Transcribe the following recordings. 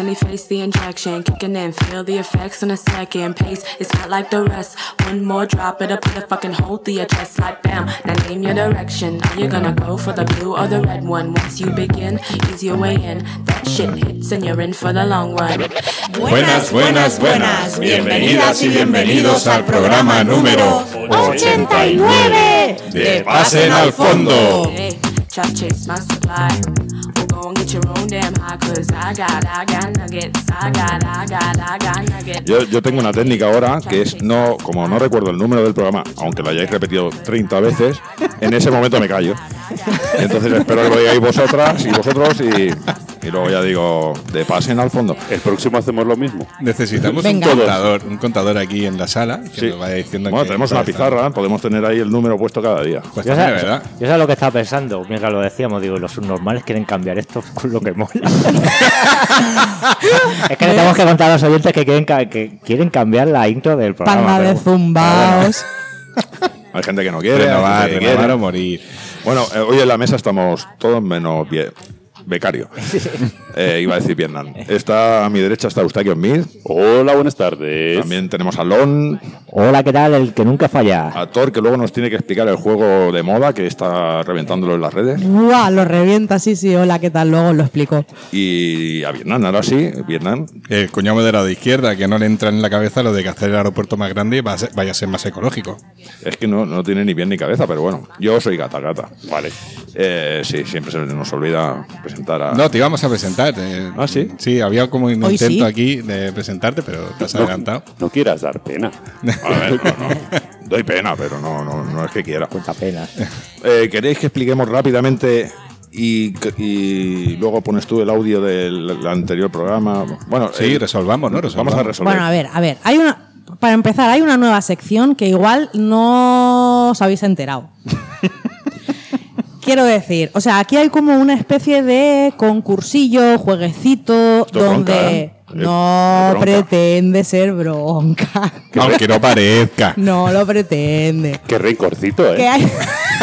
finally face the injection, kicking in, feel the effects on a second pace. It's not like the rest. One more drop, it'll put a fucking hole through your chest like bam. Now name your direction. Are you gonna go for the blue or the red one? Once you begin, ease your way in. That shit hits and you're in for the long run. Buenas, buenas, buenas. Bienvenidas y bienvenidos al programa número 89 de Pasen al Fondo. Hey, try to chase my supply. Well, go and get your own damn high, 'cause I got nuggets. I got nuggets. Yo tengo una técnica ahora que es, no, como no recuerdo el número del programa, aunque lo hayáis repetido 30 veces, en ese momento me callo. Entonces espero que lo digáis vosotras y vosotros y luego ya digo, de Pasen al Fondo. El próximo hacemos lo mismo. Necesitamos un contador aquí en la sala que nos vaya diciendo. Bueno, que tenemos una pizarra, podemos tener ahí el número puesto cada día. Pues yo también, ¿verdad? Yo sé lo que estaba pensando mientras lo decíamos. Digo, los subnormales quieren cambiar esto con lo que mola. Es que le tenemos que contar a los oyentes que quieren cambiar la intro del programa. Panda de zumbaos. Hay gente que no quiere, renovar o morir. Bueno, hoy en la mesa estamos todos menos becario. Iba a decir Vietnam. Está a mi derecha está Eustaquio Smith. Hola, buenas tardes. También tenemos a Lon. Hola, ¿qué tal? El que nunca falla. A Thor, que luego nos tiene que explicar el juego de moda que está reventándolo en las redes. ¡Buah! Lo revienta, sí. Hola, ¿qué tal? Luego lo explico. Y a Vietnam, ahora sí, Vietnam. El cuñado moderado de izquierda, que no le entra en la cabeza lo de que hacer el aeropuerto más grande y vaya a ser más ecológico. Es que no tiene ni pie ni cabeza, pero bueno, yo soy gata. Vale. Sí, siempre se nos olvida presentar a... No, te íbamos a presentar. ¿Ah, sí? Sí, había como un Hoy intento sí. aquí de presentarte, pero te has adelantado. No quieras dar pena. A ver, no. Doy pena, pero no es que quiera. Cuenta pena. ¿Queréis que expliquemos rápidamente y luego pones tú el audio del anterior programa? Bueno, Sí, resolvamos, ¿no? Vamos a resolver. Bueno, a ver. Para empezar, hay una nueva sección que igual no os habéis enterado. Quiero decir, o sea, aquí hay como una especie de concursillo, jueguecito, Esto donde bronca, no bronca. pretende ser bronca. Aunque no parezca. No lo pretende. Qué rencorcito, ¿eh? Que hay...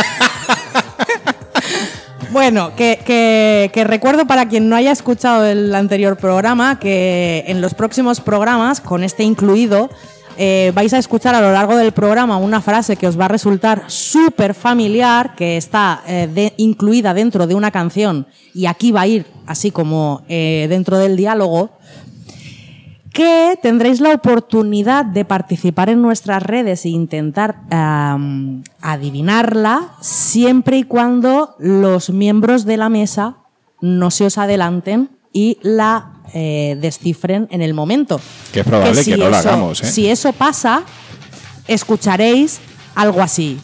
Bueno, que recuerdo para quien no haya escuchado el anterior programa que en los próximos programas, con este incluido, vais a escuchar a lo largo del programa una frase que os va a resultar súper familiar, que está incluida dentro de una canción y aquí va a ir así como dentro del diálogo, que tendréis la oportunidad de participar en nuestras redes e intentar adivinarla siempre y cuando los miembros de la mesa no se os adelanten y la descifren en el momento. Que es probable que no la hagamos, ¿eh? Si eso pasa, escucharéis algo así.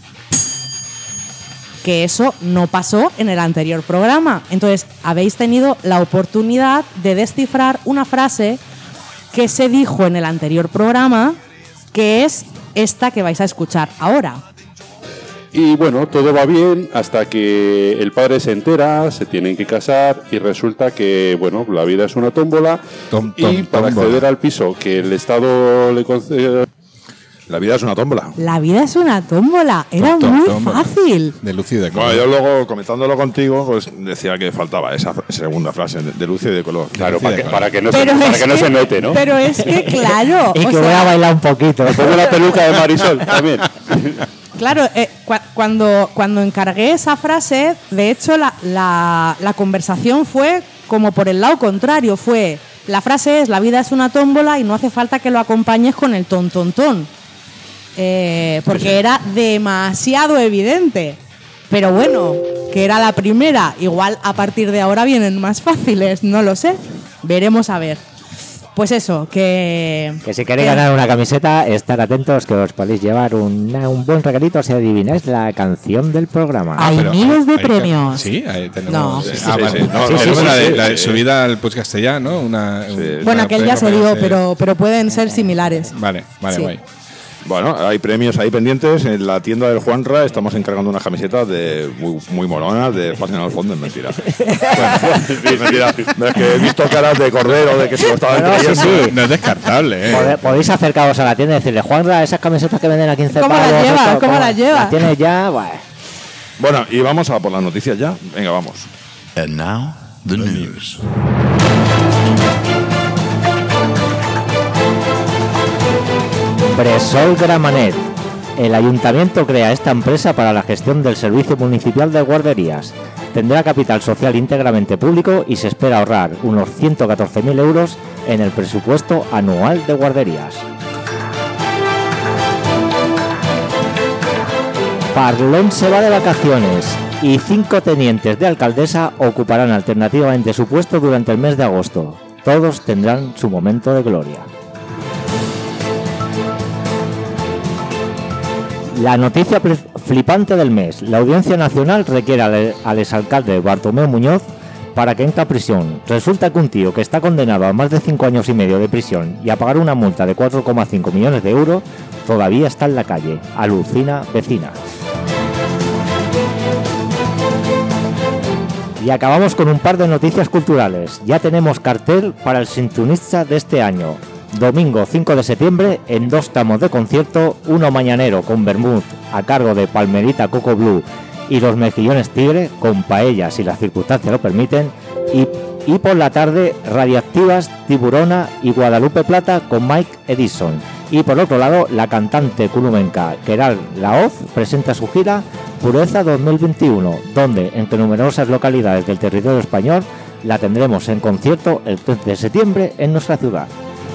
Que eso no pasó en el anterior programa. Entonces, habéis tenido la oportunidad de descifrar una frase que se dijo en el anterior programa, que es esta que vais a escuchar ahora. Y bueno, todo va bien hasta que el padre se entera, se tienen que casar y resulta que, bueno, la vida es una tómbola y para acceder al piso que el Estado le concede... La vida es una tómbola. La vida es una tómbola. Era muy fácil. De luz y de Bueno, color. yo luego, comentándolo contigo, pues decía que faltaba esa segunda frase de luz y de color. Claro, Sí, de para que no Pero se note, ¿no? Pero es que, claro. Y o que sea, voy a bailar un poquito. Pongo la peluca de Marisol también. Claro, cuando encargué esa frase, de hecho la conversación fue como por el lado contrario. La frase es: la vida es una tómbola y no hace falta que lo acompañes con el ton, ton, ton. Porque era demasiado evidente. Pero bueno, que era la primera. Igual a partir de ahora vienen más fáciles, no lo sé. Veremos a ver. Pues eso, que si queréis ganar una camiseta, estar atentos que os podéis llevar un buen regalito si adivináis la canción del programa. Hay miles de premios. Sí, ahí tenemos. No. Sí, Vale. sí. No, Tenemos sí, la sí, de sí. subida al podcast castellano, ¿no? Bueno, aquel ya se dio, pero pueden ser similares. Vale, Sí. guay. Bueno, hay premios ahí pendientes. En la tienda del Juanra estamos encargando unas camisetas muy molonas de Pasen al Fondo. Es mentira. Es mentira. Es que he visto caras de cordero de que se lo estaban No, sí, creyendo. sí. No es descartable, ¿eh? Podéis acercaros a la tienda y decirle: Juanra, esas camisetas que venden a 15 ¿Cómo pavos. las llevas? esto, ¿Cómo las llevas? ¿Las tienes ya? Bueno. Bueno, y vamos a por las noticias ya. Venga, vamos. And now, the news. Bresol Gramenet. El ayuntamiento crea esta empresa para la gestión del servicio municipal de guarderías. Tendrá capital social íntegramente público y se espera ahorrar unos 114.000 euros en el presupuesto anual de guarderías. Parlón se va de vacaciones y 5 tenientes de alcaldesa ocuparán alternativamente su puesto durante el mes de agosto. Todos tendrán su momento de gloria. La noticia flipante del mes. La Audiencia Nacional requiere al exalcalde Bartomeu Muñoz para que entre a prisión. Resulta que un tío que está condenado a más de 5 años y medio de prisión y a pagar una multa de 4,5 millones de euros todavía está en la calle. Alucina vecina. Y acabamos con un par de noticias culturales. Ya tenemos cartel para el Sintonista de este año. Domingo 5 de septiembre en 2 tramos de concierto, uno mañanero con vermut a cargo de Palmerita Coco Blue y los Mejillones Tigre con paella si las circunstancias lo permiten, y por la tarde Radiactivas, Tiburona y Guadalupe Plata con Mike Edison. Y por otro lado, la cantante culumenca Queralt Laoz presenta su gira Pureza 2021, donde entre numerosas localidades del territorio español la tendremos en concierto el 13 de septiembre en nuestra ciudad.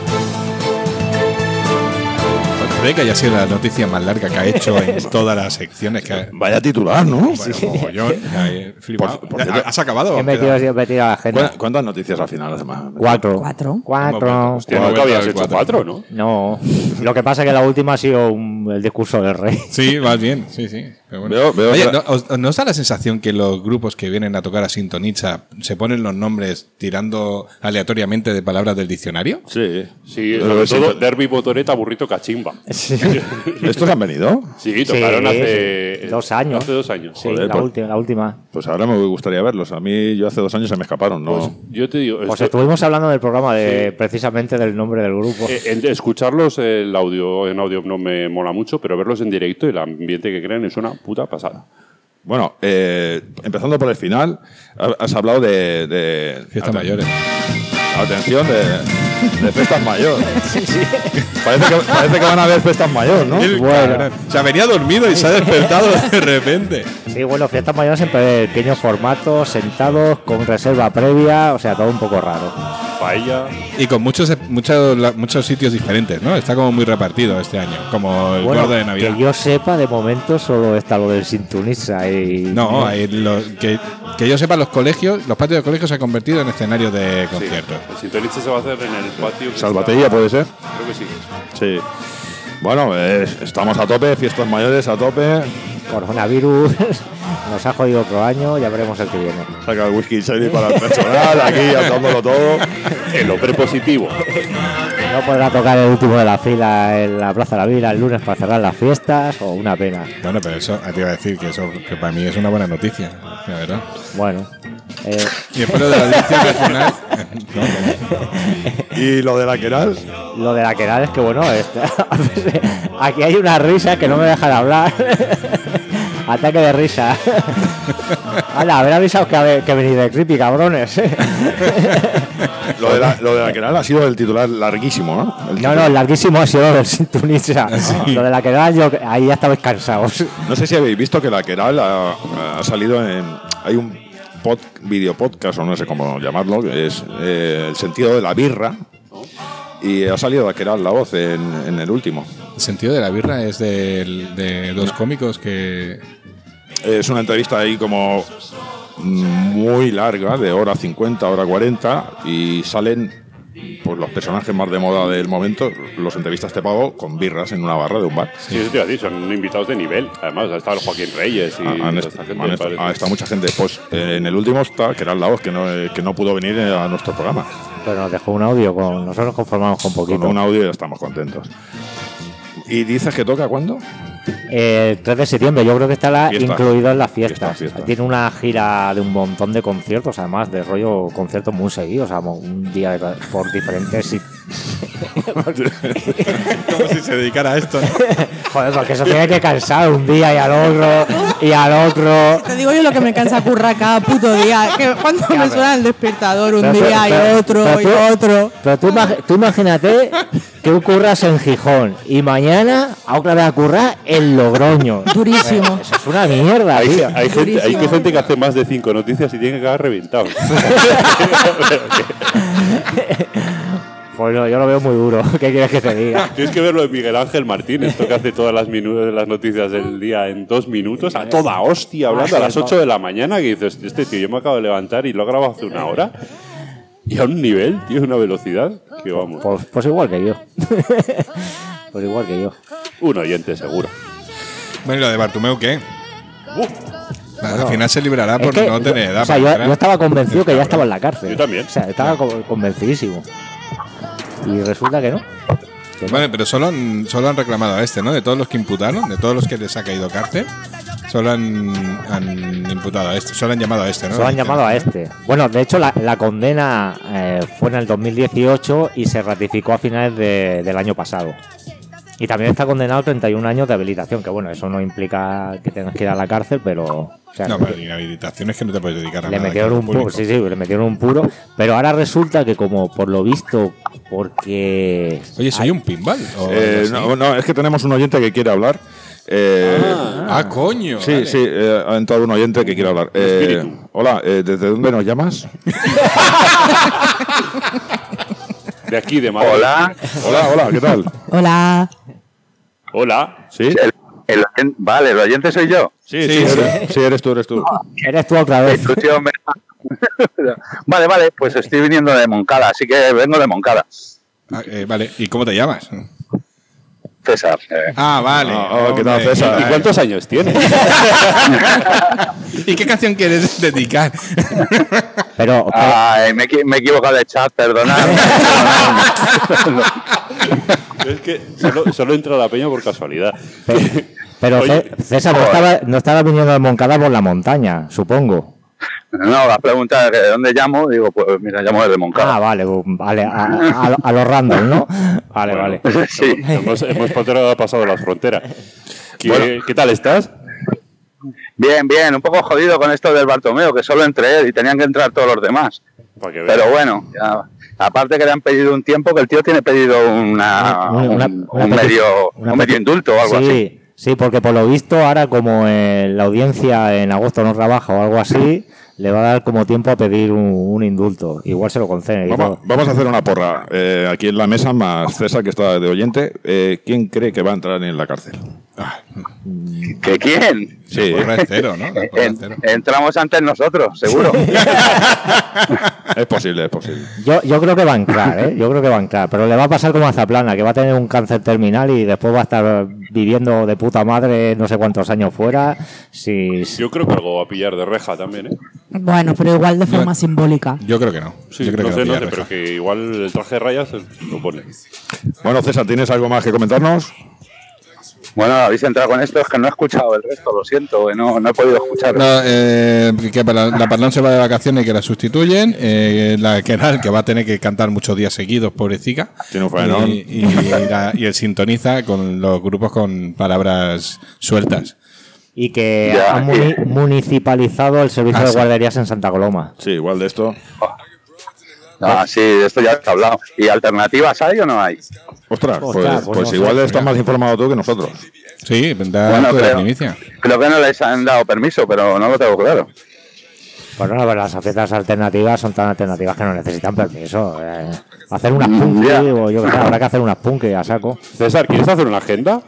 Puede que haya sido la noticia más larga que ha hecho en todas las secciones. Vaya titular, ¿no? Bueno, mogollón, flipado. ¿Has acabado? He metido a la agenda. ¿Cuántas noticias al final, además? 4. Hostia, no, que habías hecho 4, ¿no? No. Lo que pasa es que la última ha sido el discurso del rey. Sí, vas bien, sí. Pero bueno. Veo Oye, ¿no os da la sensación que los grupos que vienen a tocar a Sintonitza se ponen los nombres tirando aleatoriamente de palabras del diccionario? Sí. Sí, sobre todo Derby, Botoreta, Burrito, Cachimba. Sí. ¿Estos han venido? Sí, tocaron hace 2 años. Hace 2 años. Sí, Joder, la última. Pues ahora me gustaría verlos. A mí, yo hace 2 años se me escaparon, ¿no? Pues yo te digo, Pues estuvimos hablando del programa precisamente del nombre del grupo. escucharlos en audio no me mola mucho, pero verlos en directo y el ambiente que crean es una puta pasada. Bueno, empezando por el final, has hablado de Fiestas mayores. Atención, de fiestas mayores. Sí. Parece que van a haber fiestas mayores, ¿no? Bueno. O sea, venía dormido y se ha despertado de repente. Sí, bueno, fiestas mayores siempre de pequeños formatos, sentados, con reserva previa, o sea, todo un poco raro. Paella. Y con muchos sitios diferentes, ¿no? Está como muy repartido este año, como el gordo de Navidad. Que yo sepa, de momento solo está lo del Sintonitza y... No, que yo sepa, los patios de colegios se han convertido en escenarios de conciertos. El Sintonitza se va a hacer en el patio. Salvatella, ¿puede ser? Creo que sí. Sí. Bueno, estamos a tope, fiestas mayores a tope. Coronavirus nos ha jodido otro año, ya veremos el que viene. Saca el whisky shady para el personal, aquí dándolo todo. En lo prepositivo. No podrá tocar el último de la fila en la Plaza de la Vila el lunes para cerrar las fiestas, o una pena. Bueno, pero eso te iba a decir que para mí es una buena noticia, la verdad. Bueno. Y después lo de la dirección regional. ¿Y lo de la Queralt? Lo de la Queralt es que, bueno, aquí hay una risa que no me deja de hablar. Ataque de risa. Hala, haber avisado que venís de creepy, cabrones. Lo de la Queralt ha sido el titular larguísimo, ¿no? No, el larguísimo ha sido lo del Sintonitza. Lo de la Queralt, ahí ya estabais cansados. No sé si habéis visto que la Queralt ha salido en... Hay un video podcast, o no sé cómo llamarlo, que es el sentido de la birra. Y ha salido la Queralt Laoz en el último. El sentido de la birra es de dos cómicos que... Es una entrevista ahí como muy larga, de hora 50, hora 40, y salen pues los personajes más de moda del momento, los entrevistas te pago con birras en una barra de un bar. Sí, eso te iba a decir, son invitados de nivel. Además, ha estado el Joaquín Reyes y ha estado mucha gente. Pues en el último está Queralt Laoz, que no pudo venir a nuestro programa. Pero nos dejó un audio, nosotros nos conformamos con poquito. Con un audio y estamos contentos. ¿Y dices que toca cuándo? El 3 de septiembre, yo creo que estará incluido en las fiestas. Fiestas. Tiene una gira de un montón de conciertos, además de rollo conciertos muy seguidos, o sea, un día por diferentes Como si se dedicara a esto, ¿no? Joder, porque eso tiene que cansar un día y al otro. Te digo yo lo que me cansa currar cada puto día. Que cuando me suena el despertador un día y otro. Pero tú imagínate que tú curras en Gijón y mañana a otra vez a currar en Logroño. Durísimo. Eso es una mierda, tío. Hay gente que hace más de 5 noticias y tiene que acabar reventado. Pues no, yo lo veo muy duro. ¿Qué quieres que te diga? Tienes que ver lo de Miguel Ángel Martín, esto que hace todas las noticias del día en 2 minutos, a toda hostia, hablando a las 8 de la mañana, que dices, este tío, yo me acabo de levantar y lo he grabado hace 1 hora. Y a un nivel, tío, una velocidad, que vamos. Pues igual que yo. Pues igual que yo. Un oyente, seguro. Bueno, ¿y lo de Bartomeu qué? Al final se librará por que no tener edad. O sea, yo estaba convencido que ya estaba en la cárcel. Yo también. O sea, estaba convencidísimo. Y resulta que no. Vale, pero solo han reclamado a este, ¿no? De todos los que imputaron, de todos los que les ha caído cárcel, solo han imputado a este, solo han llamado a este, ¿no? Solo han llamado a este. Bueno, de hecho, la condena fue en el 2018 y se ratificó a finales del año pasado. Y también está condenado a 31 años de habilitación, que bueno, eso no implica que tengas que ir a la cárcel, pero... O sea, No, pero inhabilitación es que no te puedes dedicar a le nada. metieron un puro, sí, le metieron un puro, pero ahora resulta que como por lo visto, porque... Oye, ¿soy un pinball? No, es que tenemos un oyente que quiere hablar. Coño. Sí, vale. sí, ha entrado un oyente que quiere hablar. Hola, ¿desde dónde nos llamas? De aquí, de Madrid. Hola, ¿qué tal? Hola. ¿Sí? Vale, el oyente soy yo. Sí, eres tú. Eres tú otra vez. Vale, pues estoy viniendo de Moncada, así que vengo de Moncada. Vale, ¿y cómo te llamas? César. Vale. ¿Qué tal, César? ¿Y cuántos años tienes? ¿Y qué canción quieres dedicar? Pero me he equivocado de chat, perdonad. Es que solo entra la peña por casualidad. pero Oye, César no estaba viniendo de Moncada por la montaña, supongo. No, la pregunta de dónde llamo, digo, pues mira, llamo desde Moncada. Vale, a los random, ¿no? Vale. Sí. Hemos pasado las fronteras. ¿Qué tal estás? Bien, un poco jodido con esto del Bartomeu, que solo entré él y tenían que entrar todos los demás. Pero bueno, ya, aparte que le han pedido un tiempo, que el tío tiene pedido un medio indulto o algo así. Sí, porque por lo visto ahora como la audiencia en agosto no trabaja o algo así, le va a dar como tiempo a pedir un indulto. Igual se lo concede. Vamos a hacer una porra. Aquí en la mesa, más César, que está de oyente. ¿Quién cree que va a entrar en la cárcel? ¿Que quién? Sí. La porra es cero, ¿no? La porra es cero. Entramos antes nosotros, seguro. Es posible. Yo creo que va a entrar, Yo creo que va a entrar. Pero le va a pasar como a Zaplana, que va a tener un cáncer terminal y después va a estar viviendo de puta madre no sé cuántos años fuera. Yo creo que algo va a pillar de reja también, ¿eh? Bueno, pero igual de forma simbólica. Yo creo que no. Sí, yo creo no que sé, reja. pero que igual el traje de rayas lo pone. Bueno, César, ¿tienes algo más que comentarnos? Bueno, habéis entrado con esto, es que no he escuchado el resto, lo siento, no he podido escuchar. No, que la Parlón se va de vacaciones y que la sustituyen. La Keral, que va a tener que cantar muchos días seguidos, pobrecita. Tiene un faenón. Y el sintoniza con los grupos con palabras sueltas. Y que han municipalizado el servicio de guarderías en Santa Coloma. Sí, igual de esto. Sí, de esto ya está hablado. ¿Y alternativas hay o no hay? Ostras, pues pues no igual sé, estás más informado tú que nosotros. Sí, da Bueno, de la primicia. Creo que no les han dado permiso, pero no lo tengo claro. Pues no, las fiestas alternativas son tan alternativas que no necesitan permiso. Hacer unas punk, o yo que sé, habrá que hacer unas punk a saco. César, ¿quieres hacer una agenda?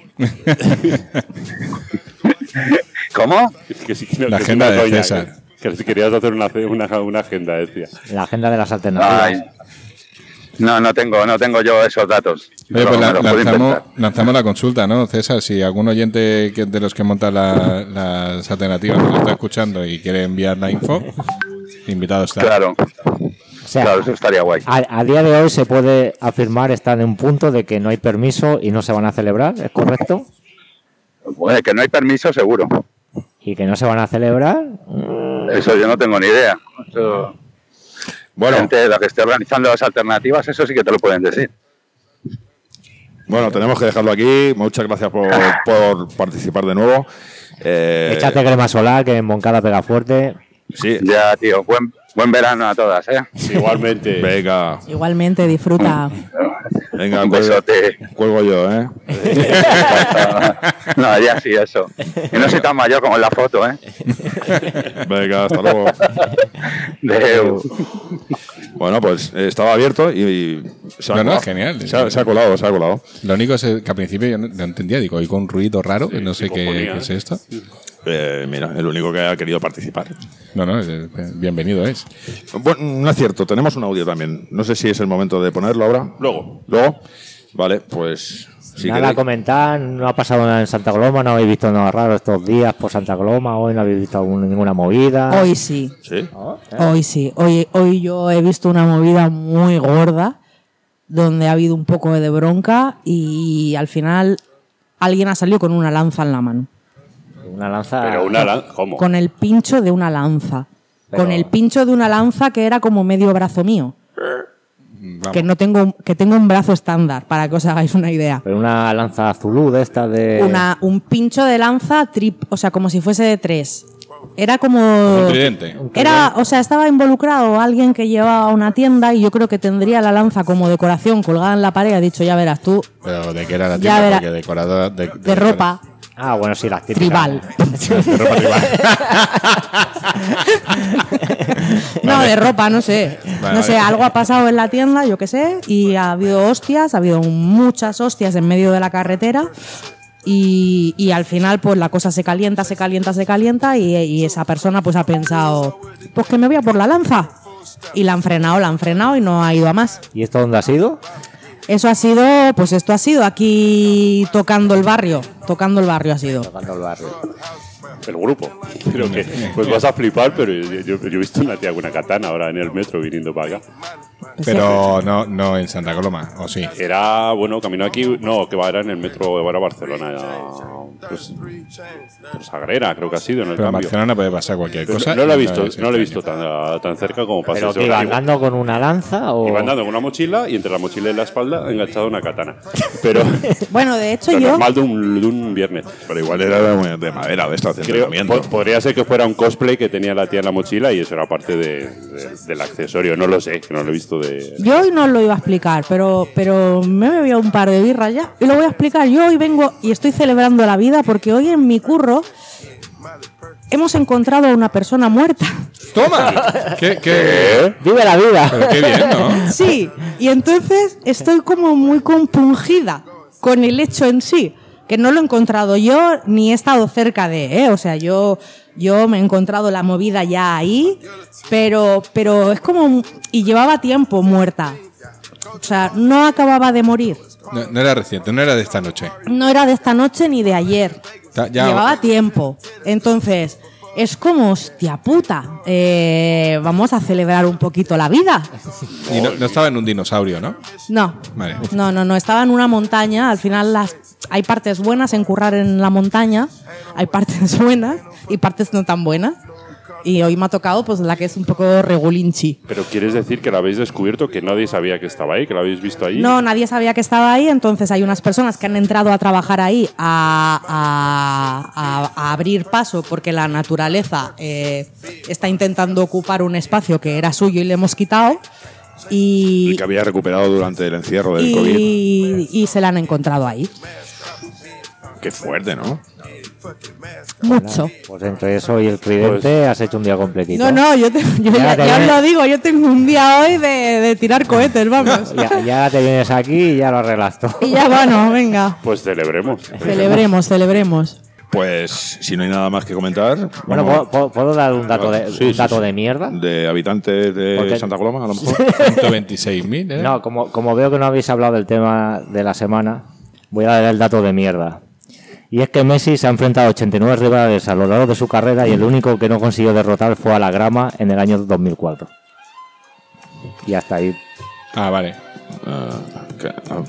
¿Cómo? La agenda de César. Que si querías hacer una agenda, decía. La agenda de las alternativas. Ay. No tengo yo esos datos. Oye, pues Me lo puedo intentar. lanzamos la consulta, ¿no, César? Si algún oyente de los que monta las alternativas nos está escuchando y quiere enviar la info, invitado está. Claro. O sea, Claro, eso estaría guay. A día de hoy se puede afirmar, está en un punto de que no hay permiso y no se van a celebrar, ¿es correcto? Bueno, que no hay permiso, seguro. Y que no se van a celebrar. Eso yo no tengo ni idea. Eso, Bueno, gente, la que esté organizando las alternativas, eso sí que te lo pueden decir. Bueno, tenemos que dejarlo aquí. Muchas gracias por participar de nuevo. Échate crema solar, que en Moncada pega fuerte. Sí. Ya, tío. Buen verano a todas, ¿eh? Sí, igualmente. Venga. Igualmente, disfruta. Venga, Un besote. Cuelgo yo, ¿eh? No, ya sí, eso. Y no soy tan mayor como en la foto, ¿eh? Venga, hasta luego. Deu. Bueno, pues estaba abierto y se ha No, colado. genial. Se ha colado. Lo único es que al principio yo no entendía, digo, oigo un ruido raro, que no sé qué es esto. Mira, el único que ha querido participar. No, bienvenido es. Bueno, un acierto, tenemos un audio también. No sé si es el momento de ponerlo ahora. Luego. Vale, pues... Si nada queréis. a comentar, no ha pasado nada en Santa Coloma, no habéis visto nada raro estos días por Santa Coloma, hoy no habéis visto ninguna movida. Hoy sí. ¿Sí? Hoy sí. Hoy yo he visto una movida muy gorda donde ha habido un poco de bronca y al final alguien ha salido con una lanza en la mano. Una lanza. Pero una lanza, ¿cómo? Con el pincho de una lanza. Pero- Con el pincho de una lanza que era como medio brazo mío. Vamos. Que tengo un brazo estándar, para que os hagáis una idea. Pero una lanza azulú de esta de. Un pincho de lanza o sea, como si fuese de 3. Era como... Un tridente. Estaba involucrado alguien que llevaba una tienda y yo creo que tendría la lanza como decoración colgada en la pared. Ha dicho, ya verás tú, Pero ¿de qué era la Ya tienda? verá. Porque decoradora de ropa Ah, bueno, sí, las típicas. tribal. De ropa tribal. No, de ropa, no sé. Vale, No sé, vale. algo ha pasado en la tienda, yo qué sé, y ha habido hostias, ha habido muchas hostias en medio de la carretera. Y al final pues la cosa se calienta y esa persona pues ha pensado, pues que me voy a por la lanza. Y la han frenado y no ha ido a más. ¿Y esto dónde ha sido? Esto ha sido aquí tocando el barrio ha sido. Tocando el barrio. El grupo. Creo que pues vas a flipar, pero yo he visto una tía con una katana ahora en el metro viniendo para acá. Pero no en Santa Coloma, ¿o sí? Era, bueno, camino aquí, no, que era en el metro, era Barcelona, pues Sagrera, creo que ha sido en el Pero en cambio. Barcelona puede pasar cualquier Pero cosa. no lo he y visto, es no lo he visto extraño. tan cerca como pasa ¿Pero ese que iba horario. andando con una lanza o...? Iba andando con una mochila y entre la mochila y la espalda enganchado una katana. Pero Bueno, de hecho lo yo... normal de un viernes. Pero igual era de madera, de esta, de Creo, entrenamiento. podría ser que fuera un cosplay que tenía la tía en la mochila y eso era parte del accesorio. No lo sé, que no lo he visto de... Yo hoy no lo iba a explicar, pero me he bebido un par de birras ya y lo voy a explicar. Yo hoy vengo y estoy celebrando la vida porque hoy en mi curro hemos encontrado a una persona muerta. ¡Toma! ¿Qué? ¡Vive la vida! Pero qué bien, ¿no? Sí, y entonces estoy como muy compungida con el hecho en sí, que no lo he encontrado yo ni he estado cerca de, ¿eh? O sea, yo me he encontrado la movida ya ahí, pero es como... Y llevaba tiempo muerta. O sea, no acababa de morir. No era reciente, no era de esta noche. No era de esta noche ni de ayer. Llevaba tiempo. Entonces, es como, hostia puta, vamos a celebrar un poquito la vida. Y no estaba en un dinosaurio, ¿no? No. Vale. No. Estaba en una montaña. Al final hay partes buenas en currar en la montaña. Hay partes buenas y partes no tan buenas. Y hoy me ha tocado pues la que es un poco regulinchi. Pero ¿quieres decir que la habéis descubierto, que nadie sabía que estaba ahí, que la habéis visto allí? No, nadie sabía que estaba ahí, entonces hay unas personas que han entrado a trabajar ahí a abrir paso porque la naturaleza está intentando ocupar un espacio que era suyo y le hemos quitado. Y que había recuperado durante el encierro del COVID. Y se la han encontrado ahí. Qué fuerte, ¿no? Mucho. Pues entre eso y el tridente has hecho un día completito. No, yo ya os lo digo, yo tengo un día hoy de tirar cohetes, vamos. Ya te vienes aquí y ya lo arreglas todo. Y ya, bueno, venga. Pues celebremos. Celebremos. Pues si no hay nada más que comentar. Bueno, ¿puedo dar un dato Sí. de mierda? De habitantes de Porque- Santa Coloma, a lo mejor. 126.000, ¿eh? No, como veo que no habéis hablado del tema de la semana, voy a dar el dato de mierda. Y es que Messi se ha enfrentado a 89 rivales a lo largo de su carrera y el único que no consiguió derrotar fue a la Grama en el año 2004. Y hasta ahí. Ah, vale.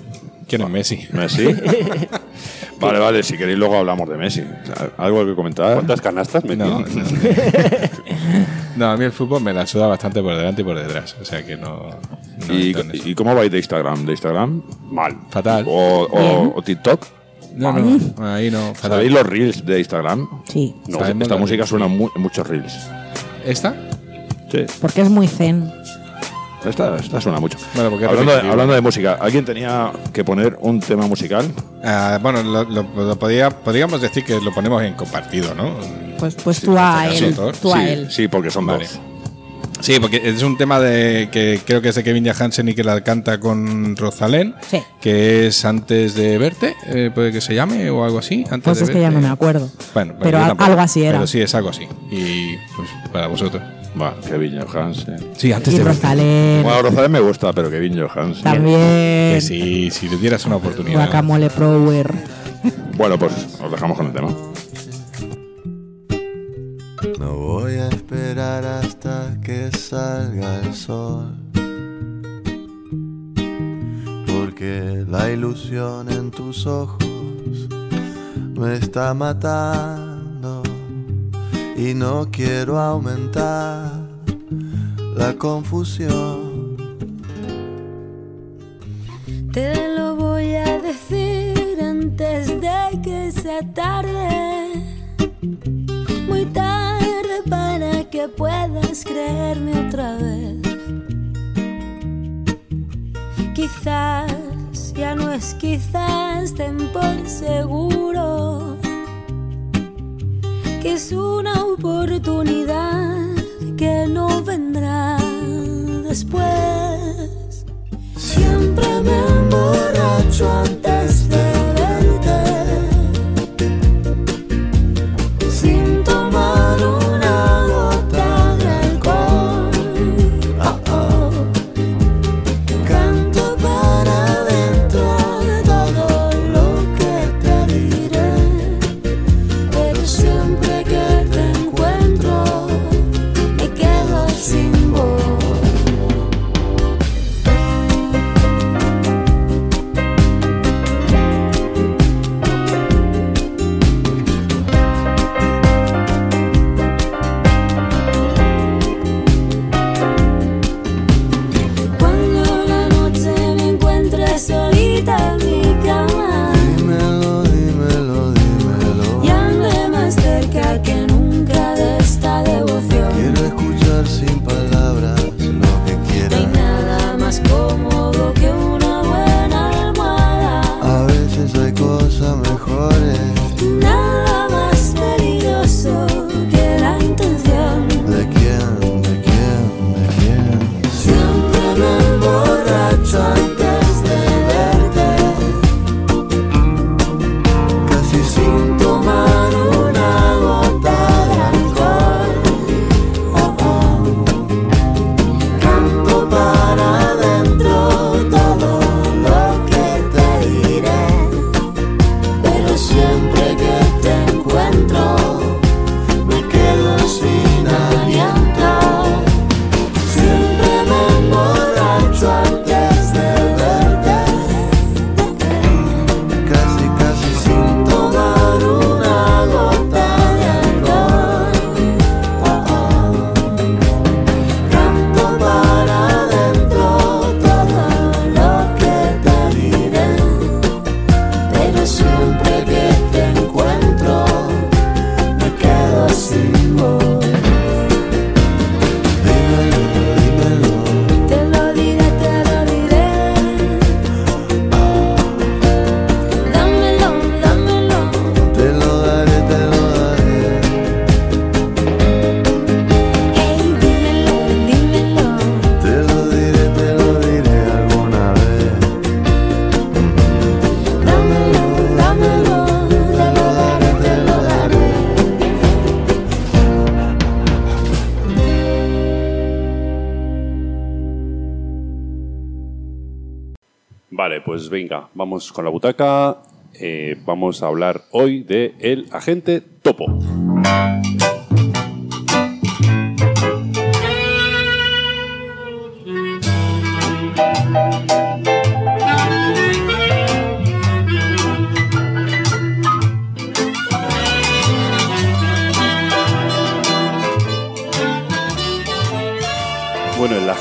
quieren Messi. ¿Messi? Vale, si queréis luego hablamos de Messi. ¿Algo que comentar? ¿Cuántas canastas me No, a mí el fútbol me la suda bastante por delante y por detrás. O sea que no ¿Y cómo vais de Instagram? ¿De Instagram? Mal. Fatal. ¿O TikTok? No, ahí no. Fatal. ¿Sabéis los reels de Instagram? Sí. No, esta música suena en muchos reels. ¿Esta? Sí. Porque es muy zen. Esta suena mucho. Bueno, porque hablando de música, ¿alguien tenía que poner un tema musical? Bueno, podríamos decir que lo ponemos en compartido, ¿no? Pues tú a él. Tú a él. Sí, porque son dos. Sí, porque es un tema que creo que es de Kevin Johansen y que la canta con Rosalén, sí. Que es Antes de verte, puede que se llame o algo así. Antes pues de es que ya no me acuerdo. Bueno, pero algo así era. Pero sí, es algo así. Y pues para vosotros. Va, Kevin Johansen. Sí, Antes y de Rosalén. Bueno, Rosalén me gusta, pero Kevin Johansen. También. Que sí, si le dieras una oportunidad. Guacamole Power. Bueno, pues os dejamos con el tema. No voy a esperar hasta que salga el sol, porque la ilusión en tus ojos me está matando y no quiero aumentar la confusión. Te lo voy a decir antes de que sea tarde, muy tarde para que puedas creerme otra vez. Quizás, ya no es quizás, ten por seguro que es una oportunidad que no vendrá después. Siempre me emborracho antes de verte, sin tomar una gota de alcohol. Canto para adentro de todo lo que te diré, pero siempre que te encuentro me quedo sin voz. Vale, pues venga, vamos con la butaca. Vamos a hablar hoy de El Agente Topo.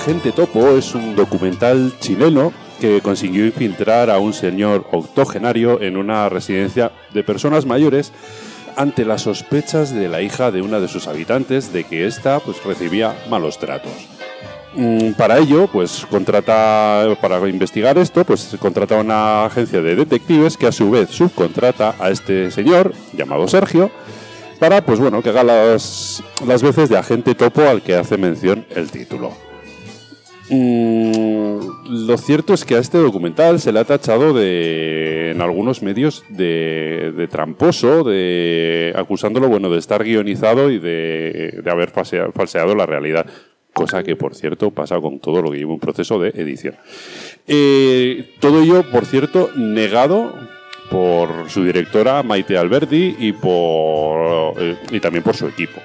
Agente Topo es un documental chileno que consiguió infiltrar a un señor octogenario en una residencia de personas mayores ante las sospechas de la hija de una de sus habitantes de que ésta pues, recibía malos tratos. Para ello, pues para investigar esto, pues contrata a una agencia de detectives que a su vez subcontrata a este señor llamado Sergio para, pues bueno, que haga las veces de agente topo al que hace mención el título. Lo cierto es que a este documental se le ha tachado en algunos medios de tramposo, acusándolo bueno, de estar guionizado y de haber falseado la realidad. Cosa que, por cierto, pasa con todo lo que lleva un proceso de edición. Todo ello, por cierto, negado por su directora Maite Alberdi y también por su equipo.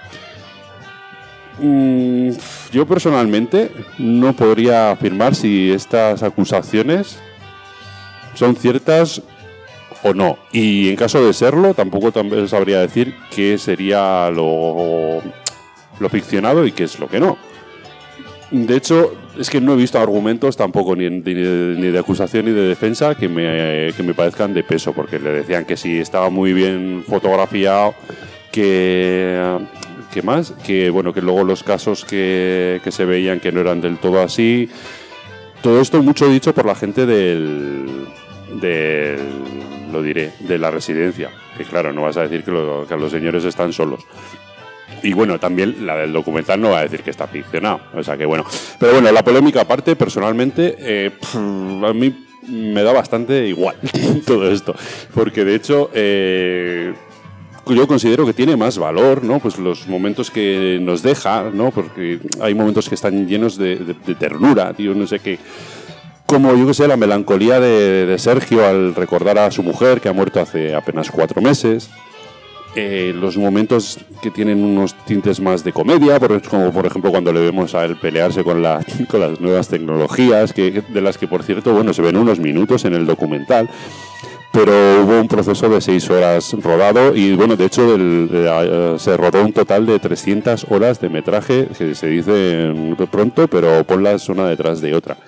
Yo personalmente no podría afirmar si estas acusaciones son ciertas o no. Y en caso de serlo, tampoco sabría decir qué sería lo ficcionado y qué es lo que no. De hecho, es que no he visto argumentos tampoco ni de acusación ni de defensa que me parezcan de peso, porque le decían que sí estaba muy bien fotografiado, que más, que bueno, que luego los casos que se veían que no eran del todo así. Todo esto mucho dicho por la gente de la residencia, que claro, no vas a decir que los señores están solos. Y bueno, también la del documental no va a decir que está ficcionado, o sea que bueno. Pero bueno, la polémica aparte, personalmente, a mí me da bastante igual todo esto, porque de hecho yo considero que tiene más valor, ¿no? Pues los momentos que nos deja, ¿no? Porque hay momentos que están llenos de ternura, tío, no sé qué. Como, yo que sé, la melancolía de Sergio al recordar a su mujer que ha muerto hace apenas 4 meses. Los momentos que tienen unos tintes más de comedia, como por ejemplo cuando le vemos a él pelearse con las nuevas tecnologías, de las que por cierto, bueno, se ven unos minutos en el documental, pero hubo un proceso de 6 horas rodado y bueno, de hecho se rodó un total de 300 horas de metraje, que se dice pronto, pero ponlas una detrás de otra.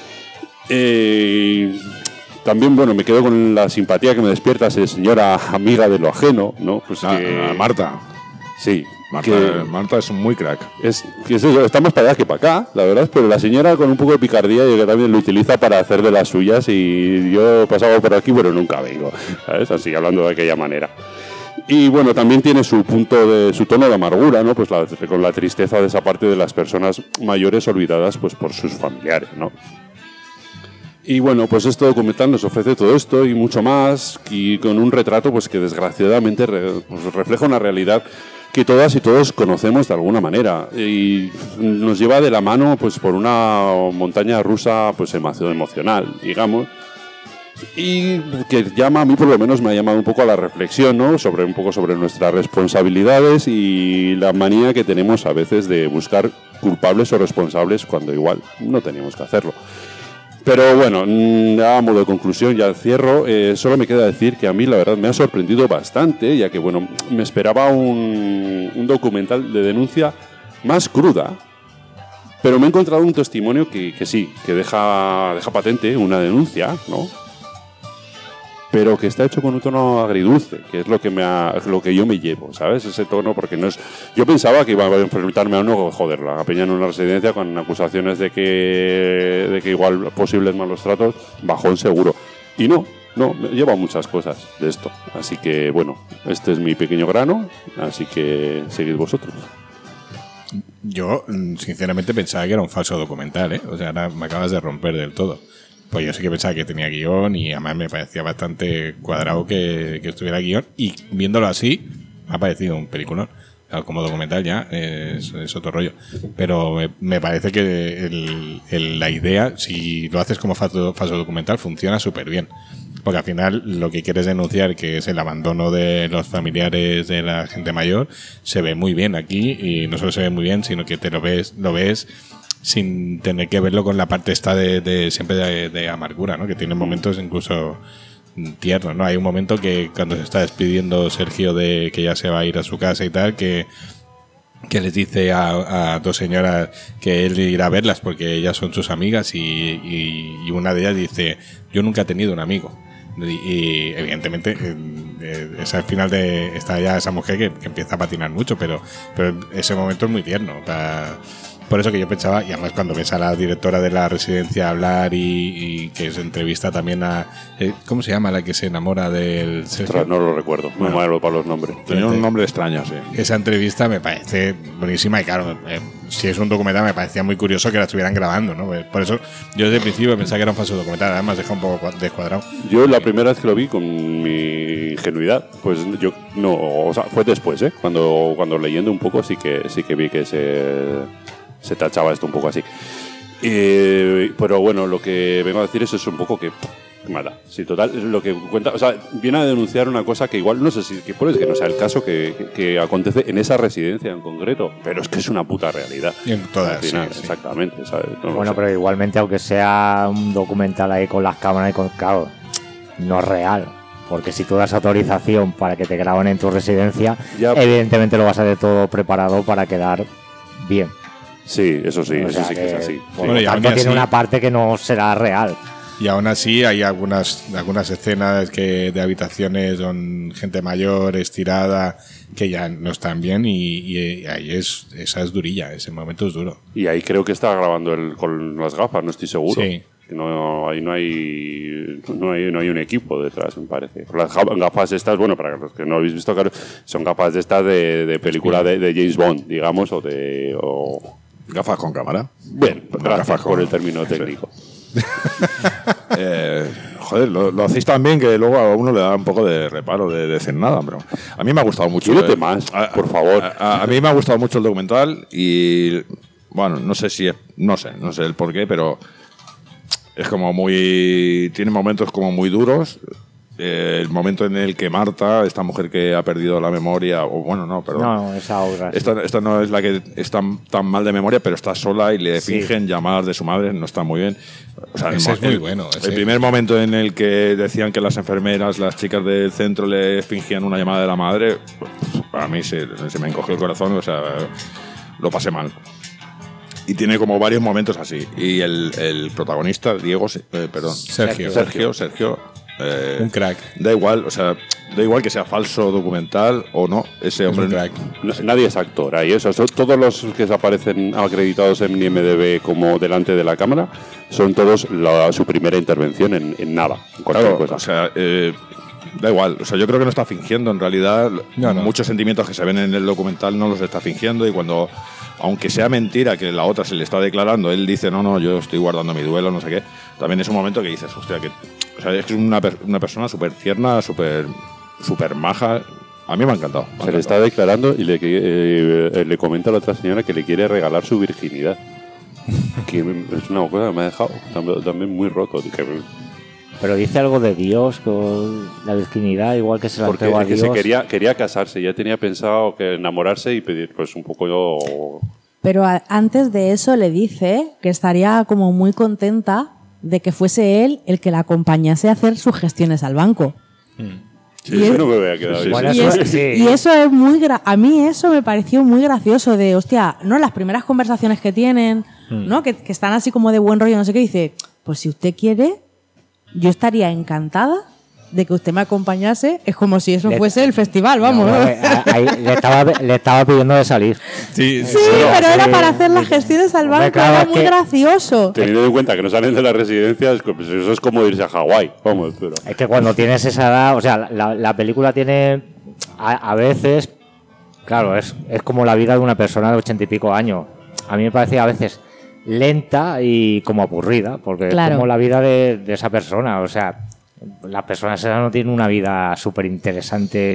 También, bueno, me quedo con la simpatía que me despierta esa señora amiga de lo ajeno, ¿no? Pues Marta. Sí. Marta es muy crack. Está más para allá que para acá, la verdad, pero la señora con un poco de picardía y que también lo utiliza para hacer de las suyas y yo he pasado por aquí, pero nunca vengo, ¿sabes? Así, hablando de aquella manera. Y bueno, también tiene su tono de amargura, ¿no? Pues con la tristeza de esa parte de las personas mayores olvidadas pues por sus familiares, ¿no? Y bueno, pues este documental nos ofrece todo esto y mucho más, y con un retrato pues que desgraciadamente refleja una realidad que todas y todos conocemos de alguna manera y nos lleva de la mano pues por una montaña rusa pues emocional, digamos, y que a mí por lo menos me ha llamado un poco a la reflexión, ¿no? Sobre nuestras responsabilidades y la manía que tenemos a veces de buscar culpables o responsables cuando igual no teníamos que hacerlo. Pero bueno, ya a modo de conclusión, ya cierro, solo me queda decir que a mí la verdad me ha sorprendido bastante, ya que bueno, me esperaba un documental de denuncia más cruda, pero me he encontrado un testimonio que sí, que deja patente una denuncia, ¿no? Pero que está hecho con un tono agridulce, que es lo que yo me llevo, ¿sabes? Ese tono, porque no es... Yo pensaba que iba a enfrentarme a uno, joder, la peña en una residencia con acusaciones de que igual posibles malos tratos, bajón seguro. Y no, lleva muchas cosas de esto. Así que, bueno, este es mi pequeño grano, así que seguid vosotros. Yo, sinceramente, pensaba que era un falso documental, ¿eh? O sea, ahora me acabas de romper del todo. Pues yo sí que pensaba que tenía guión y además me parecía bastante cuadrado que estuviera guión, y viéndolo así me ha parecido un peliculón. Como documental ya es otro rollo, pero me parece que la idea, si lo haces como falso documental, funciona súper bien, porque al final lo que quieres denunciar, que es el abandono de los familiares de la gente mayor, se ve muy bien aquí, y no solo se ve muy bien, sino que lo ves sin tener que verlo con la parte esta siempre de amargura, ¿no? Que tiene momentos incluso tiernos, ¿no? Hay un momento que cuando se está despidiendo Sergio de que ya se va a ir a su casa y tal, que que les dice a dos señoras que él irá a verlas porque ellas son sus amigas y una de ellas dice, yo nunca he tenido un amigo. Y evidentemente es al final está ya esa mujer que empieza a patinar mucho, pero ese momento es muy tierno. Por eso que yo pensaba, y además cuando ves a la directora de la residencia hablar y que se entrevista también a... ¿Cómo se llama la que se enamora del Sergio? No lo recuerdo, no me acuerdo para los nombres. Tenía un nombre extraño, sí. Esa entrevista me parece buenísima y claro, si es un documental me parecía muy curioso que la estuvieran grabando, ¿no? Por eso yo desde el principio pensaba que era un falso documental, además deja un poco descuadrado. Yo la primera vez que lo vi con mi ingenuidad, pues yo no, o sea, fue después, cuando leyendo un poco sí que vi que se tachaba esto un poco así. Pero bueno, lo que vengo a decir es un poco que nada, sí, total, lo que cuenta, o sea, viene a denunciar una cosa que igual no sé si puede que no sea el caso que acontece en esa residencia en concreto, pero es que es una puta realidad. Y en todas, final, sí. Exactamente, ¿sabes? No bueno, pero igualmente, aunque sea un documental ahí con las cámaras y con claro, no es real. Porque si tú das autorización para que te graben en tu residencia, ya, evidentemente lo vas a hacer todo preparado para quedar bien. Sí, eso sí, o sea, eso sí que es así. Por lo tanto, tiene una parte que no será real. Y aún así hay algunas escenas de habitaciones con gente mayor, estirada, que ya no están bien y ahí esa es durilla, ese momento es duro. Y ahí creo que está grabando con las gafas, no estoy seguro. Sí. Ahí no hay un equipo detrás, me parece. Las gafas estas, bueno, para los que no lo habéis visto, claro, son gafas de estas de película de James Bond, digamos, o gafas con cámara. Bien, gracias por el término técnico. Joder, lo hacéis tan bien que luego a uno le da un poco de reparo de decir nada, pero a mí me ha gustado mucho. Quírate más, por favor. A mí me ha gustado mucho el documental y bueno, no sé el porqué, pero es como tiene momentos como muy duros. El momento en el que Marta, esta mujer que ha perdido la memoria, o bueno, no, perdón. No, esa obra. Esta no es la que está tan mal de memoria, pero está sola y le fingen llamadas de su madre, no está muy bien. O sea, ese es muy bueno. El primer momento en el que decían que las enfermeras, las chicas del centro le fingían una llamada de la madre, para mí se me encogió el corazón, o sea, lo pasé mal. Y tiene como varios momentos así. Y el protagonista, Sergio. Un crack. Da igual que sea falso documental o no, ese hombre es un crack. Nadie es actor ahí, eso. Todos los que se aparecen acreditados en IMDb como delante de la cámara son todos su primera intervención en nada, en cualquier cosa. O sea, da igual, o sea, yo creo que no está fingiendo en realidad. No. Muchos sentimientos que se ven en el documental no los está fingiendo y cuando, aunque sea mentira que la otra se le está declarando, él dice no, yo estoy guardando mi duelo, no sé qué. También es un momento que dices, hostia, o sea, es una persona súper tierna, súper maja. A mí me ha encantado. Se le está declarando y le comenta a la otra señora que le quiere regalar su virginidad. Que es una cosa que me ha dejado también muy roto. Pero dice algo de Dios con la virginidad, igual que se la entregó a Dios. Porque quería casarse, ya tenía pensado que enamorarse y pedir pues un poco... Pero antes de eso le dice que estaría como muy contenta de que fuese él el que la acompañase a hacer sus gestiones al banco. Sí, eso no me había quedado bien. Bueno, y eso es a mí eso me pareció muy gracioso de, hostia, ¿no? Las primeras conversaciones que tienen, ¿no? Que están así como de buen rollo, no sé qué, dice, pues si usted quiere, yo estaría encantada de que usted me acompañase. Es como si eso fuese el festival, vamos. Le estaba pidiendo de salir. Sí, pero era para hacer las gestiones al banco, claro, era muy gracioso. Teniendo en cuenta que no salen de las residencias, pues eso es como irse a Hawái, vamos. Pero. Es que cuando tienes esa edad, o sea, la película tiene a veces, claro, es como la vida de una persona de 80 y pico años. A mí me parecía a veces lenta y como aburrida, porque es como la vida de esa persona, o sea, las personas no tienen una vida súper interesante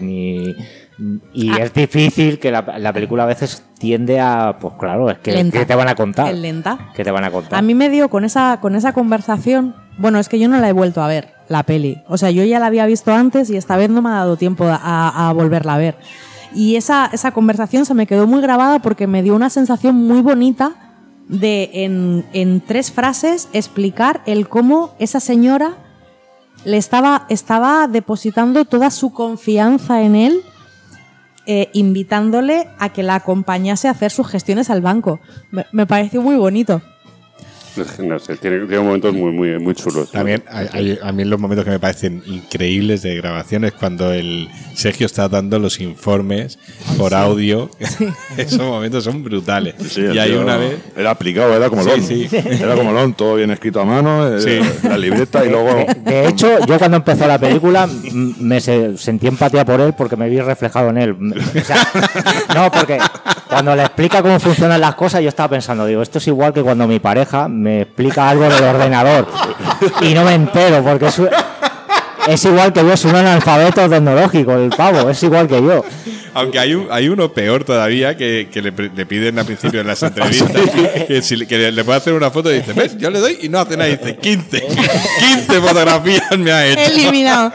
es difícil que la película a veces tiende a, pues claro, es que ¿qué te van a contar? Es lenta. ¿Qué te van a contar? A mí me dio con esa conversación, bueno, es que yo no la he vuelto a ver, la peli, o sea, yo ya la había visto antes y esta vez no me ha dado tiempo a volverla a ver. Y esa conversación se me quedó muy grabada porque me dio una sensación muy bonita de en 3 frases explicar el cómo esa señora le estaba depositando toda su confianza en él invitándole a que la acompañase a hacer sus gestiones al banco. Me pareció muy bonito. No sé, tiene momentos muy chulos. También a mí los momentos que me parecen increíbles de grabación es cuando el Sergio está dando los informes por audio. Sí. Esos momentos son brutales. Sí, y hay una vez... Era aplicado, era como Lon. Sí. Era como Lon, todo bien escrito a mano, la libreta y luego... De hecho, yo cuando empezó la película sentí empatía por él porque me vi reflejado en él. O sea, no, porque cuando le explica cómo funcionan las cosas, yo estaba pensando, digo, esto es igual que cuando mi pareja me explica algo del ordenador y no me entero porque es igual que yo, es un analfabeto tecnológico el pavo, es igual que yo. Aunque hay uno peor todavía que le piden al principio en las entrevistas que le puede hacer una foto y dice, ¿ves? Yo le doy y no hace nada y dice 15 fotografías me ha hecho. Eliminado.